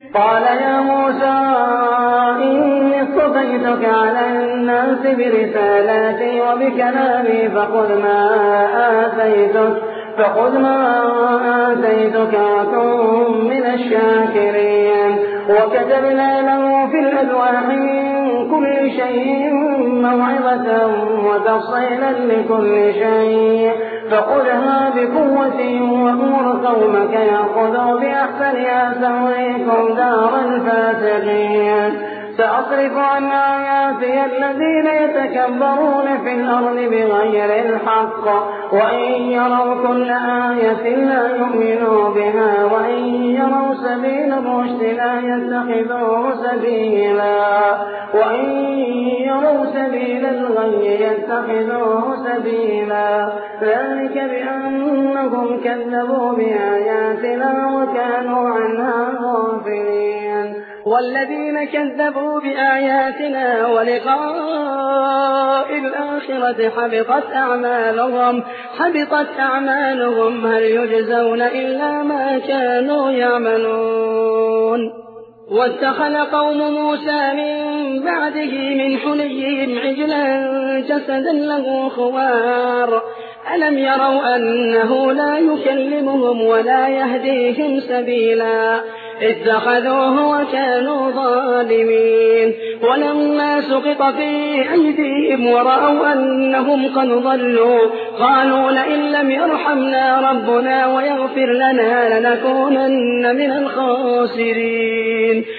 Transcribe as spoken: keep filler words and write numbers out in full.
قال يا موسى إني اصطفيتك على الناس برسالاتي وبكلامي فخذ ما آتيتك فخذ ما آتيتك وكن من الشاكرين. وكتبنا له في الألواح من كل شيء موعظة وتفصيلا لكل شيء فخذها بقوة وأمر قومك يأخذوا بأحسنها سأريكم دار الفاسقين. سأصرف عن آياتي الذين يتكبرون في الأرض بغير الحق وإن يروا كل آية لا يؤمنوا بها وإن يروا سبيل الرشد لا يتخذوه سبيلا وإن يروا سبيل الغي يتخذوه سبيلا. ذلك بأنهم كذبوا بآياتنا وكانوا عنها غافلين. والذين كذبوا بآياتنا ولقاء الآخرة حبطت أعمالهم حبطت أعمالهم هل يجزون إلا ما كانوا يعملون. واتخذ قوم موسى من بعده من حليهم عجلا جسدا له خوار ألم يروا أنه لا يكلمهم ولا يهديهم سبيلا اتخذوه وكانوا ظالمين. ولما سقط في أيديهم ورأوا أنهم قد ضلوا قالوا لئن لم يرحمنا ربنا ويغفر لنا لنكونن من الخاسرين.